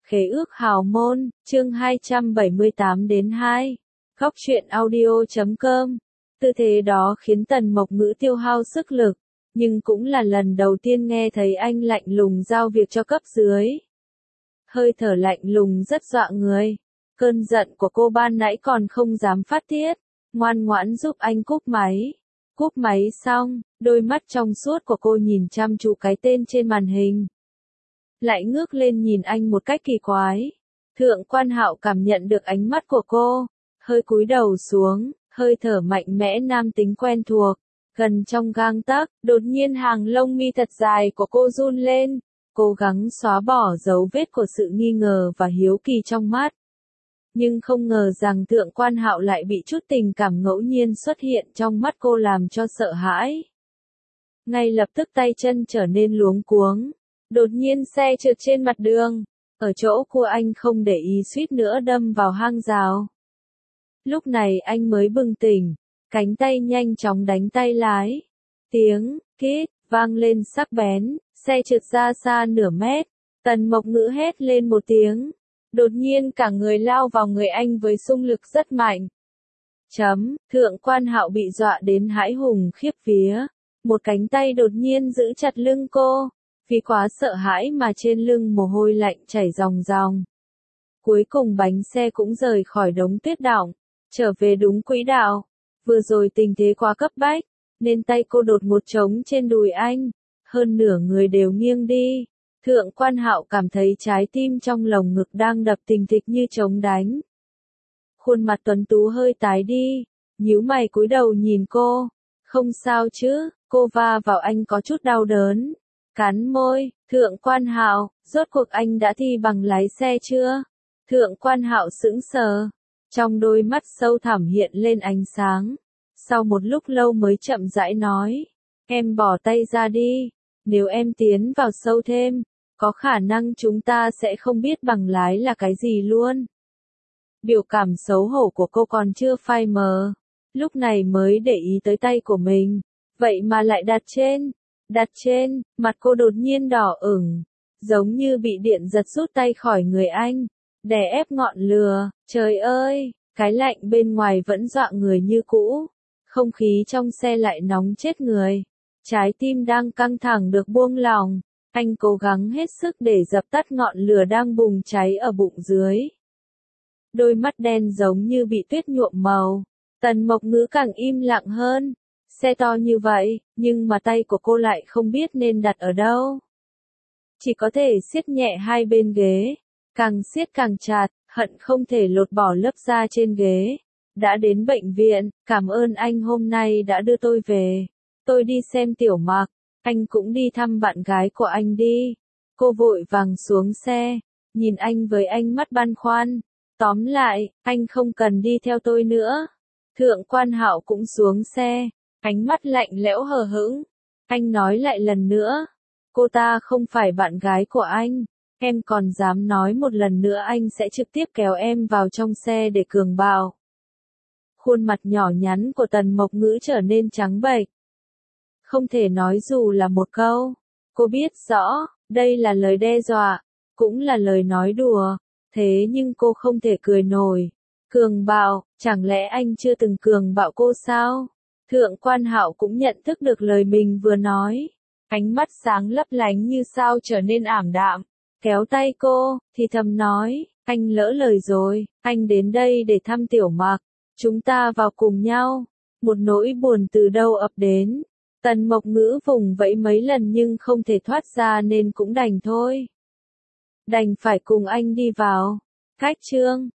Khế ước hào môn, chương 278-2. Góc truyện audio.com. Tư thế đó khiến Tần Mộc Ngữ tiêu hao sức lực, nhưng cũng là lần đầu tiên nghe thấy anh lạnh lùng giao việc cho cấp dưới. Hơi thở lạnh lùng rất dọa người. Cơn giận của cô ban nãy còn không dám phát tiết, ngoan ngoãn giúp anh cúp máy. Cúp máy xong, đôi mắt trong suốt của cô nhìn chăm chú cái tên trên màn hình. Lại ngước lên nhìn anh một cách kỳ quái. Thượng Quan Hạo cảm nhận được ánh mắt của cô, hơi cúi đầu xuống, hơi thở mạnh mẽ nam tính quen thuộc, gần trong gang tấc. Đột nhiên hàng lông mi thật dài của cô run lên, cố gắng xóa bỏ dấu vết của sự nghi ngờ và hiếu kỳ trong mắt. Nhưng không ngờ rằng Thượng Quan Hạo lại bị chút tình cảm ngẫu nhiên xuất hiện trong mắt cô làm cho sợ hãi. Ngay lập tức tay chân trở nên luống cuống. Đột nhiên xe trượt trên mặt đường, ở chỗ của anh không để ý suýt nữa đâm vào hang rào. Lúc này anh mới bừng tỉnh, cánh tay nhanh chóng đánh tay lái. Tiếng kít vang lên sắc bén, xe trượt ra xa nửa mét. Tần Mộc Ngữ hét lên một tiếng, đột nhiên cả người lao vào người anh với xung lực rất mạnh. Thượng Quan Hạo bị dọa đến hãi hùng khiếp vía, một cánh tay đột nhiên giữ chặt lưng cô. Vì quá sợ hãi mà trên lưng mồ hôi lạnh chảy ròng ròng. Cuối cùng bánh xe cũng rời khỏi đống tuyết đọng, trở về đúng quỹ đạo. Vừa rồi tình thế quá cấp bách, nên tay cô đột ngột trống trên đùi anh, hơn nửa người đều nghiêng đi. Thượng Quan Hạo cảm thấy trái tim trong lồng ngực đang đập thình thịch như trống đánh. Khuôn mặt tuấn tú hơi tái đi, nhíu mày cúi đầu nhìn cô. Không sao chứ, cô va vào anh có chút đau đớn. Cắn môi, Thượng Quan Hạo, rốt cuộc anh đã thi bằng lái xe chưa? Thượng Quan Hạo sững sờ, trong đôi mắt sâu thẳm hiện lên ánh sáng. Sau một lúc lâu mới chậm rãi nói, em bỏ tay ra đi, nếu em tiến vào sâu thêm, có khả năng chúng ta sẽ không biết bằng lái là cái gì luôn. Biểu cảm xấu hổ của cô còn chưa phai mờ, lúc này mới để ý tới tay của mình, vậy mà lại đặt trên, mặt cô đột nhiên đỏ ửng, giống như bị điện giật rút tay khỏi người anh, đè ép ngọn lửa. Trời ơi, cái lạnh bên ngoài vẫn dọa người như cũ, không khí trong xe lại nóng chết người, trái tim đang căng thẳng được buông lỏng, anh cố gắng hết sức để dập tắt ngọn lửa đang bùng cháy ở bụng dưới. Đôi mắt đen giống như bị tuyết nhuộm màu, Tần Mộc Ngữ càng im lặng hơn. Xe to như vậy, nhưng mà tay của cô lại không biết nên đặt ở đâu. Chỉ có thể siết nhẹ hai bên ghế, càng siết càng chặt, hận không thể lột bỏ lớp da trên ghế. Đã đến bệnh viện, cảm ơn anh hôm nay đã đưa tôi về. Tôi đi xem Tiểu Mặc, anh cũng đi thăm bạn gái của anh đi. Cô vội vàng xuống xe, nhìn anh với ánh mắt băn khoăn. Tóm lại, anh không cần đi theo tôi nữa. Thượng Quan Hạo cũng xuống xe. Ánh mắt lạnh lẽo hờ hững. Anh nói lại lần nữa. Cô ta không phải bạn gái của anh. Em còn dám nói một lần nữa anh sẽ trực tiếp kéo em vào trong xe để cường bạo. Khuôn mặt nhỏ nhắn của Tần Mộc Ngữ trở nên trắng bệch. Không thể nói dù là một câu. Cô biết rõ, đây là lời đe dọa, cũng là lời nói đùa. Thế nhưng cô không thể cười nổi. Cường bạo, chẳng lẽ anh chưa từng cường bạo cô sao? Thượng Quan Hạo cũng nhận thức được lời mình vừa nói. Ánh mắt sáng lấp lánh như sao trở nên ảm đạm. Kéo tay cô, thì thầm nói, anh lỡ lời rồi, anh đến đây để thăm Tiểu Mặc. Chúng ta vào cùng nhau. Một nỗi buồn từ đâu ập đến. Tần Mộc Ngữ vùng vẫy mấy lần nhưng không thể thoát ra nên cũng đành thôi. Đành phải cùng anh đi vào. Khách trương,